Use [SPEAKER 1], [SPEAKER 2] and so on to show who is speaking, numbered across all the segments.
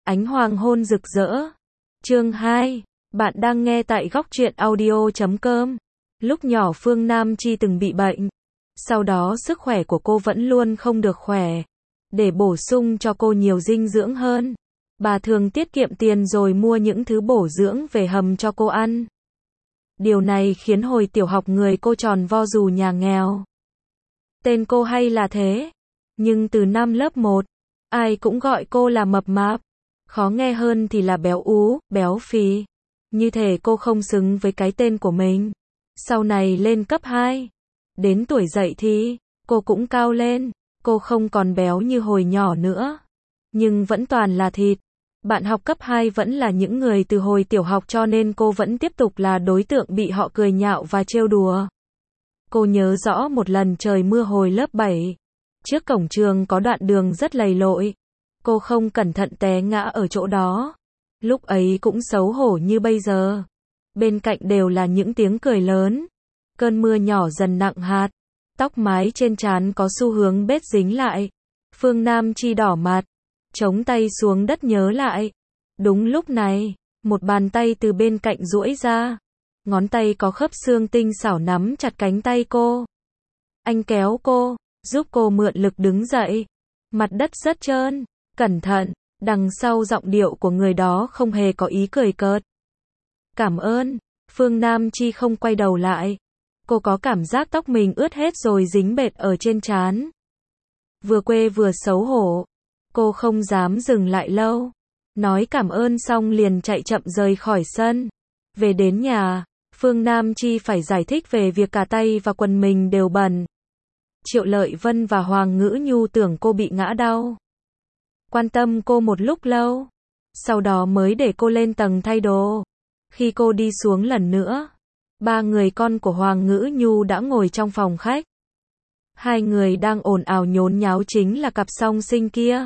[SPEAKER 1] Ánh hoàng hôn rực rỡ. Chương 2. Bạn đang nghe tại góc truyện audio.com. Lúc nhỏ Phương Nam Chi từng bị bệnh. Sau đó sức khỏe của cô vẫn luôn không được khỏe. Để bổ sung cho cô nhiều dinh dưỡng hơn, bà thường tiết kiệm tiền rồi mua những thứ bổ dưỡng về hầm cho cô ăn. Điều này khiến hồi tiểu học người cô tròn vo dù nhà nghèo. Tên cô hay là thế. Nhưng từ năm lớp 1, ai cũng gọi cô là mập mạp. Khó nghe hơn thì là béo ú, béo phì. Như thể cô không xứng với cái tên của mình. Sau này lên cấp 2, đến tuổi dậy thì, cô cũng cao lên. Cô không còn béo như hồi nhỏ nữa, nhưng vẫn toàn là thịt. Bạn học cấp 2 vẫn là những người từ hồi tiểu học cho nên cô vẫn tiếp tục là đối tượng bị họ cười nhạo và trêu đùa. Cô nhớ rõ một lần trời mưa hồi lớp 7. Trước cổng trường có đoạn đường rất lầy lội. Cô không cẩn thận té ngã ở chỗ đó. Lúc ấy cũng xấu hổ như bây giờ. Bên cạnh đều là những tiếng cười lớn. Cơn mưa nhỏ dần nặng hạt. Tóc mái trên trán có xu hướng bết dính lại. Phương Nam Chi đỏ mặt, chống tay xuống đất nhớ lại. Đúng lúc này, một bàn tay từ bên cạnh duỗi ra. Ngón tay có khớp xương tinh xảo nắm chặt cánh tay cô. Anh kéo cô, giúp cô mượn lực đứng dậy. Mặt đất rất trơn, cẩn thận, đằng sau giọng điệu của người đó không hề có ý cười cợt. Cảm ơn. Phương Nam Chi không quay đầu lại. Cô có cảm giác tóc mình ướt hết rồi dính bệt ở trên trán. Vừa quê vừa xấu hổ. Cô không dám dừng lại lâu. Nói cảm ơn xong liền chạy chậm rời khỏi sân. Về đến nhà, Phương Nam Chi phải giải thích về việc cả tay và quần mình đều bẩn. Triệu Lợi Vân và Hoàng Ngữ Nhu tưởng cô bị ngã đau. Quan tâm cô một lúc lâu. Sau đó mới để cô lên tầng thay đồ. Khi cô đi xuống lần nữa, ba người con của Hoàng Ngữ Nhu đã ngồi trong phòng khách. Hai người đang ồn ào nhốn nháo chính là cặp song sinh kia.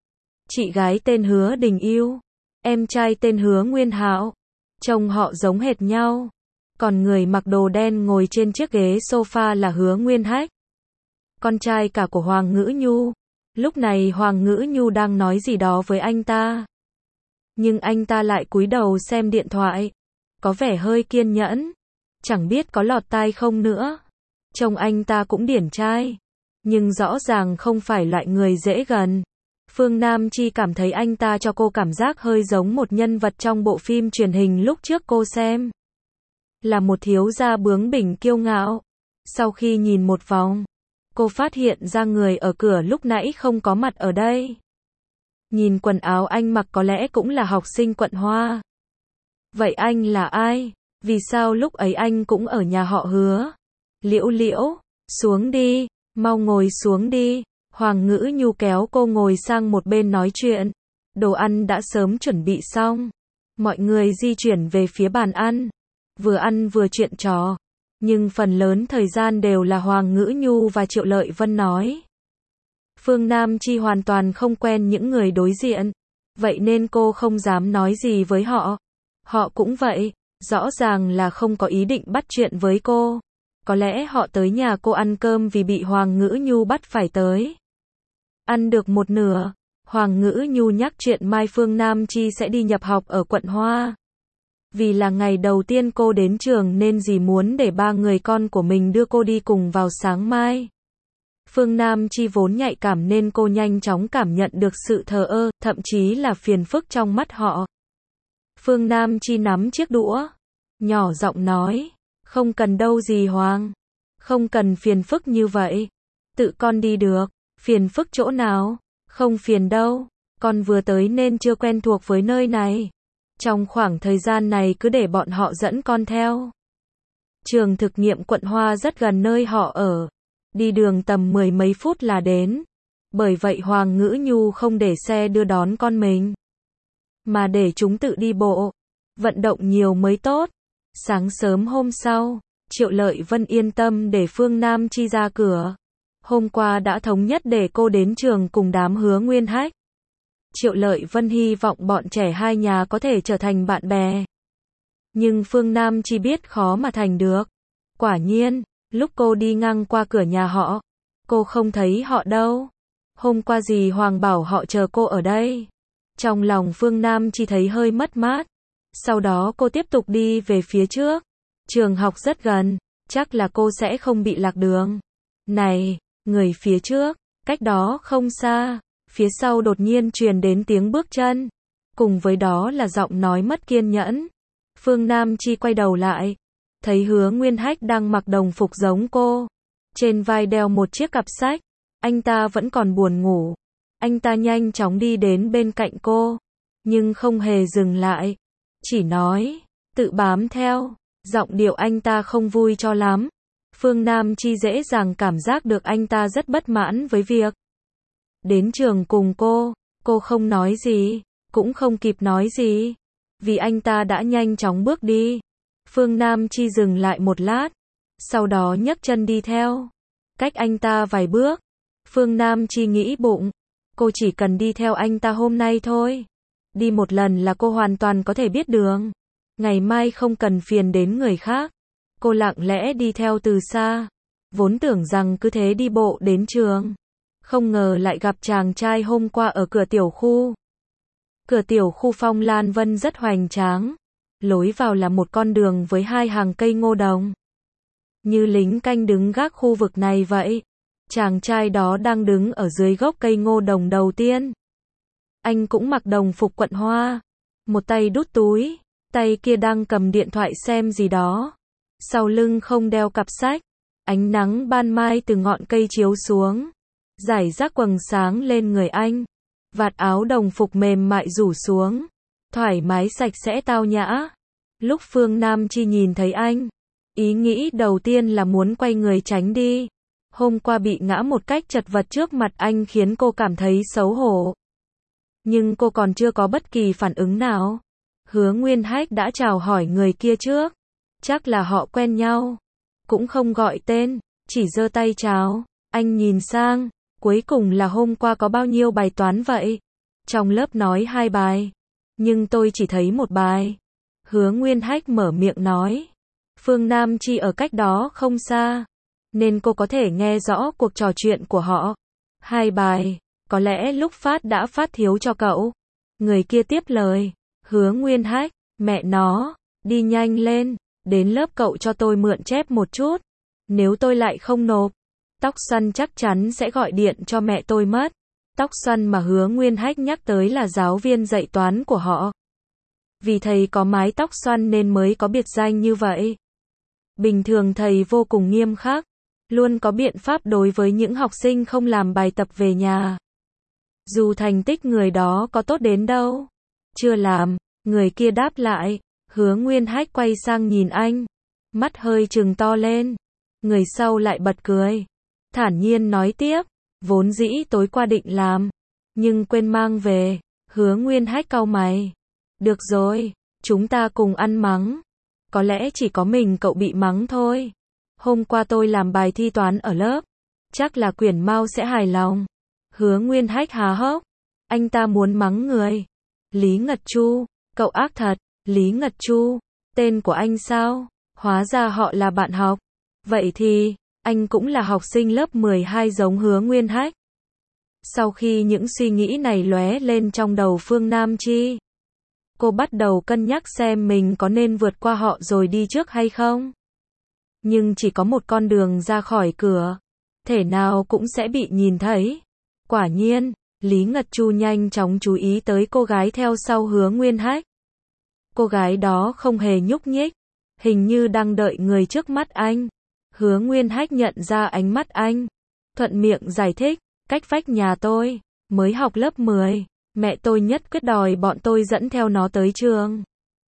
[SPEAKER 1] Chị gái tên Hứa Đình Yêu, em trai tên Hứa Nguyên Hạo. Trông họ giống hệt nhau. Còn người mặc đồ đen ngồi trên chiếc ghế sofa là Hứa Nguyên Hách, con trai cả của Hoàng Ngữ Nhu. Lúc này Hoàng Ngữ Nhu đang nói gì đó với anh ta. Nhưng anh ta lại cúi đầu xem điện thoại. Có vẻ hơi kiên nhẫn. Chẳng biết có lọt tai không nữa. Trông anh ta cũng điển trai. Nhưng rõ ràng không phải loại người dễ gần. Phương Nam Chi cảm thấy anh ta cho cô cảm giác hơi giống một nhân vật trong bộ phim truyền hình lúc trước cô xem. Là một thiếu gia bướng bỉnh kiêu ngạo. Sau khi nhìn một vòng, cô phát hiện ra người ở cửa lúc nãy không có mặt ở đây. Nhìn quần áo anh mặc có lẽ cũng là học sinh quận Hoa. Vậy anh là ai? Vì sao lúc ấy anh cũng ở nhà họ Hứa? Liễu Liễu, xuống đi, mau ngồi xuống đi. Hoàng Ngữ Nhu kéo cô ngồi sang một bên nói chuyện. Đồ ăn đã sớm chuẩn bị xong. Mọi người di chuyển về phía bàn ăn vừa chuyện trò. Nhưng phần lớn thời gian đều là Hoàng Ngữ Nhu và Triệu Lợi Vân nói. Phương Nam Chi hoàn toàn không quen những người đối diện. Vậy nên cô không dám nói gì với họ. Họ cũng vậy, rõ ràng là không có ý định bắt chuyện với cô. Có lẽ họ tới nhà cô ăn cơm vì bị Hoàng Ngữ Nhu bắt phải tới. Ăn được một nửa, Hoàng Ngữ Nhu nhắc chuyện mai Phương Nam Chi sẽ đi nhập học ở quận Hoa. Vì là ngày đầu tiên cô đến trường nên dì muốn để ba người con của mình đưa cô đi cùng vào sáng mai. Phương Nam Chi vốn nhạy cảm nên cô nhanh chóng cảm nhận được sự thờ ơ, thậm chí là phiền phức trong mắt họ. Phương Nam Chi nắm chiếc đũa, nhỏ giọng nói, không cần đâu dì Hoàng, không cần phiền phức như vậy, tự con đi được. Phiền phức chỗ nào? Không phiền đâu, con vừa tới nên chưa quen thuộc với nơi này. Trong khoảng thời gian này cứ để bọn họ dẫn con theo. Trường thực nghiệm quận Hoa rất gần nơi họ ở. Đi đường tầm 10 mấy phút là đến. Bởi vậy Hoàng Ngữ Nhu không để xe đưa đón con mình, mà để chúng tự đi bộ. Vận động nhiều mới tốt. Sáng sớm hôm sau, Triệu Lợi Vân yên tâm để Phương Nam Chi ra cửa. Hôm qua đã thống nhất để cô đến trường cùng đám Hứa Nguyên Hách. Triệu Lợi Vân hy vọng bọn trẻ hai nhà có thể trở thành bạn bè. Nhưng Phương Nam Chi biết khó mà thành được. Quả nhiên, lúc cô đi ngang qua cửa nhà họ, cô không thấy họ đâu. Hôm qua dì Hoàng bảo họ chờ cô ở đây. Trong lòng Phương Nam Chi thấy hơi mất mát. Sau đó cô tiếp tục đi về phía trước. Trường học rất gần, chắc là cô sẽ không bị lạc đường. Này, người phía trước, cách đó không xa, phía sau đột nhiên truyền đến tiếng bước chân. Cùng với đó là giọng nói mất kiên nhẫn. Phương Nam Chi quay đầu lại, thấy Hứa Nguyên Hách đang mặc đồng phục giống cô. Trên vai đeo một chiếc cặp sách. Anh ta vẫn còn buồn ngủ. Anh ta nhanh chóng đi đến bên cạnh cô, nhưng không hề dừng lại. Chỉ nói, tự bám theo. Giọng điệu anh ta không vui cho lắm. Phương Nam Chi dễ dàng cảm giác được anh ta rất bất mãn với việc đến trường cùng cô không nói gì, cũng không kịp nói gì, vì anh ta đã nhanh chóng bước đi. Phương Nam Chi dừng lại một lát, sau đó nhấc chân đi theo. Cách anh ta vài bước, Phương Nam Chi nghĩ bụng, cô chỉ cần đi theo anh ta hôm nay thôi. Đi một lần là cô hoàn toàn có thể biết đường. Ngày mai không cần phiền đến người khác. Cô lặng lẽ đi theo từ xa. Vốn tưởng rằng cứ thế đi bộ đến trường. Không ngờ lại gặp chàng trai hôm qua ở cửa tiểu khu. Cửa tiểu khu Phong Lan Vân rất hoành tráng. Lối vào là một con đường với 2 hàng cây ngô đồng. Như lính canh đứng gác khu vực này vậy. Chàng trai đó đang đứng ở dưới gốc cây ngô đồng đầu tiên. Anh cũng mặc đồng phục quận Hoa. Một tay đút túi, tay kia đang cầm điện thoại xem gì đó. Sau lưng không đeo cặp sách. Ánh nắng ban mai từ ngọn cây chiếu xuống, rải rác quầng sáng lên người anh. Vạt áo đồng phục mềm mại rủ xuống, thoải mái sạch sẽ tao nhã. Lúc Phương Nam Chi nhìn thấy anh, ý nghĩ đầu tiên là muốn quay người tránh đi. Hôm qua bị ngã một cách chật vật trước mặt anh khiến cô cảm thấy xấu hổ. Nhưng cô còn chưa có bất kỳ phản ứng nào. Hứa Nguyên Hách đã chào hỏi người kia trước. Chắc là họ quen nhau. Cũng không gọi tên, chỉ giơ tay chào. Anh nhìn sang, cuối cùng là hôm qua có bao nhiêu bài toán vậy? Trong lớp nói 2 bài, nhưng tôi chỉ thấy 1 bài. Hứa Nguyên Hách mở miệng nói. Phương Nam Chi ở cách đó không xa, nên cô có thể nghe rõ cuộc trò chuyện của họ. 2 bài, có lẽ lúc phát đã phát thiếu cho cậu. Người kia tiếp lời. Hứa Nguyên Hách, mẹ nó, đi nhanh lên, đến lớp cậu cho tôi mượn chép một chút. Nếu tôi lại không nộp, Tóc Xoăn chắc chắn sẽ gọi điện cho mẹ tôi mất. Tóc Xoăn mà Hứa Nguyên Hách nhắc tới là giáo viên dạy toán của họ. Vì thầy có mái tóc xoăn nên mới có biệt danh như vậy. Bình thường thầy vô cùng nghiêm khắc, luôn có biện pháp đối với những học sinh không làm bài tập về nhà. Dù thành tích người đó có tốt đến đâu. Chưa làm, người kia đáp lại. Hứa Nguyên Hách quay sang nhìn anh, mắt hơi trừng to lên. Người sau lại bật cười, thản nhiên nói tiếp, vốn dĩ tối qua định làm, nhưng quên mang về. Hứa Nguyên Hách cau mày. Được rồi, chúng ta cùng ăn mắng. Có lẽ chỉ có mình cậu bị mắng thôi. Hôm qua tôi làm bài thi toán ở lớp, chắc là Quyển Mao sẽ hài lòng. Hứa Nguyên Hách há hốc, anh ta muốn mắng người. Lý Ngật Chu, cậu ác thật. Lý Ngật Chu, tên của anh sao? Hóa ra họ là bạn học. Vậy thì, anh cũng là học sinh lớp 12 giống Hứa Nguyên Hách. Sau khi những suy nghĩ này lóe lên trong đầu Phương Nam Chi, cô bắt đầu cân nhắc xem mình có nên vượt qua họ rồi đi trước hay không. Nhưng chỉ có một con đường ra khỏi cửa, thể nào cũng sẽ bị nhìn thấy. Quả nhiên, Lý Ngật Chu nhanh chóng chú ý tới cô gái theo sau Hứa Nguyên Hách. Cô gái đó không hề nhúc nhích, hình như đang đợi người trước mắt anh. Hứa Nguyên Hách nhận ra ánh mắt anh, thuận miệng giải thích, cách vách nhà tôi, mới học lớp 10, mẹ tôi nhất quyết đòi bọn tôi dẫn theo nó tới trường.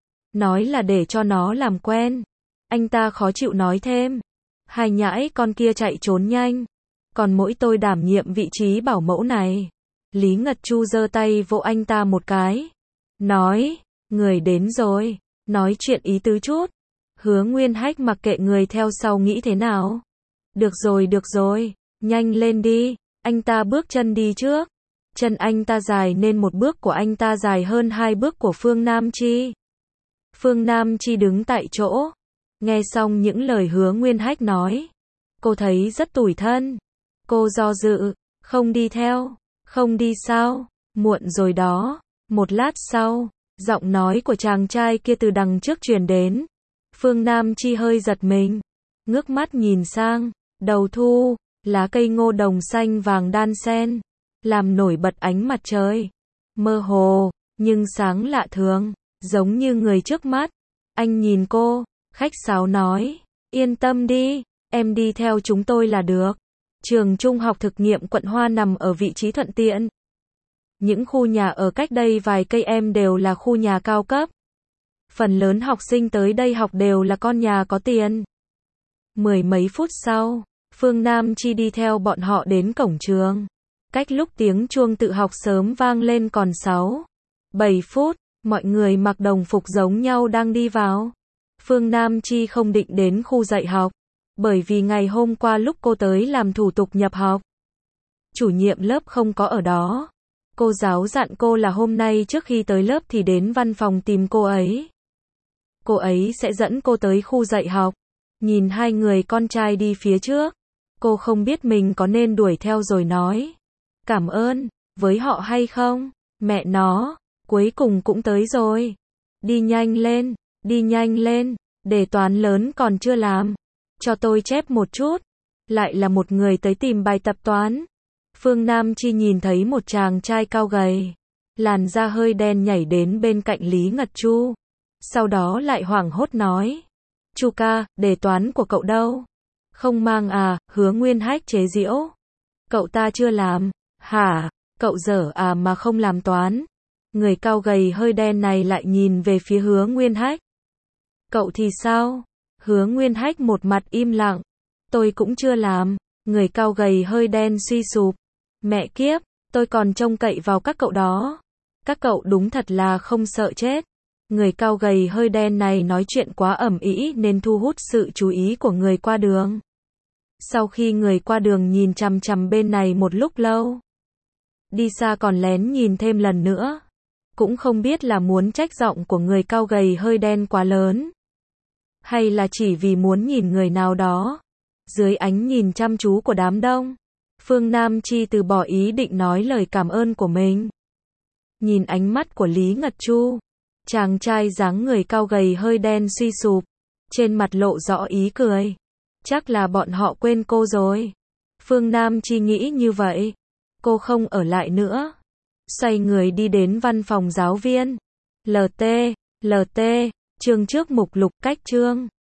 [SPEAKER 1] Nói là để cho nó làm quen. Anh ta khó chịu nói thêm, hai nhãi con kia chạy trốn nhanh, còn mỗi tôi đảm nhiệm vị trí bảo mẫu này. Lý Ngật Chu giơ tay vỗ anh ta một cái, nói, người đến rồi, nói chuyện ý tứ chút. Hứa Nguyên Hách mặc kệ người theo sau nghĩ thế nào. Được rồi, nhanh lên đi. Anh ta bước chân đi trước. Chân anh ta dài nên một bước của anh ta dài hơn 2 bước của Phương Nam Chi. Phương Nam Chi đứng tại chỗ, nghe xong những lời Hứa Nguyên Hách nói, cô thấy rất tủi thân. Cô do dự, không đi theo. Không đi sao? Muộn rồi đó. Một lát sau, giọng nói của chàng trai kia từ đằng trước truyền đến. Phương Nam Chi hơi giật mình, ngước mắt nhìn sang, đầu thu, lá cây ngô đồng xanh vàng đan xen, làm nổi bật ánh mặt trời. Mơ hồ, nhưng sáng lạ thường, giống như người trước mắt. Anh nhìn cô, khách sáo nói, yên tâm đi, em đi theo chúng tôi là được. Trường trung học thực nghiệm quận Hoa nằm ở vị trí thuận tiện. Những khu nhà ở cách đây vài cây em đều là khu nhà cao cấp. Phần lớn học sinh tới đây học đều là con nhà có tiền. Mười mấy phút sau, Phương Nam Chi đi theo bọn họ đến cổng trường. Cách lúc tiếng chuông tự học sớm vang lên còn 6-7 phút, mọi người mặc đồng phục giống nhau đang đi vào. Phương Nam Chi không định đến khu dạy học, bởi vì ngày hôm qua lúc cô tới làm thủ tục nhập học, chủ nhiệm lớp không có ở đó. Cô giáo dặn cô là hôm nay trước khi tới lớp thì đến văn phòng tìm cô ấy. Cô ấy sẽ dẫn cô tới khu dạy học. Nhìn hai người con trai đi phía trước, cô không biết mình có nên đuổi theo rồi nói cảm ơn với họ hay không. Mẹ nó, cuối cùng cũng tới rồi. Đi nhanh lên, đề toán lớn còn chưa làm. Cho tôi chép một chút. Lại là một người tới tìm bài tập toán. Phương Nam Chi nhìn thấy một chàng trai cao gầy, làn da hơi đen nhảy đến bên cạnh Lý Ngật Chu. Sau đó lại hoảng hốt nói, Chu ca, đề toán của cậu đâu? Không mang à? Hứa Nguyên Hách chế giễu. Cậu ta chưa làm. Hả? Cậu dở à mà không làm toán? Người cao gầy hơi đen này lại nhìn về phía Hứa Nguyên Hách. Cậu thì sao? Hứa Nguyên Hách một mặt im lặng. Tôi cũng chưa làm. Người cao gầy hơi đen suy sụp. Mẹ kiếp, tôi còn trông cậy vào các cậu đó. Các cậu đúng thật là không sợ chết. Người cao gầy hơi đen này nói chuyện quá ầm ĩ nên thu hút sự chú ý của người qua đường. Sau khi người qua đường nhìn chằm chằm bên này một lúc lâu, đi xa còn lén nhìn thêm lần nữa, cũng không biết là muốn trách giọng của người cao gầy hơi đen quá lớn, hay là chỉ vì muốn nhìn người nào đó. Dưới ánh nhìn chăm chú của đám đông, Phương Nam Chi từ bỏ ý định nói lời cảm ơn của mình. Nhìn ánh mắt của Lý Ngật Chu, chàng trai dáng người cao gầy hơi đen suy sụp, trên mặt lộ rõ ý cười. Chắc là bọn họ quên cô rồi. Phương Nam Chi nghĩ như vậy. Cô không ở lại nữa. Xoay người đi đến văn phòng giáo viên. LT, chương trước mục lục cách chương.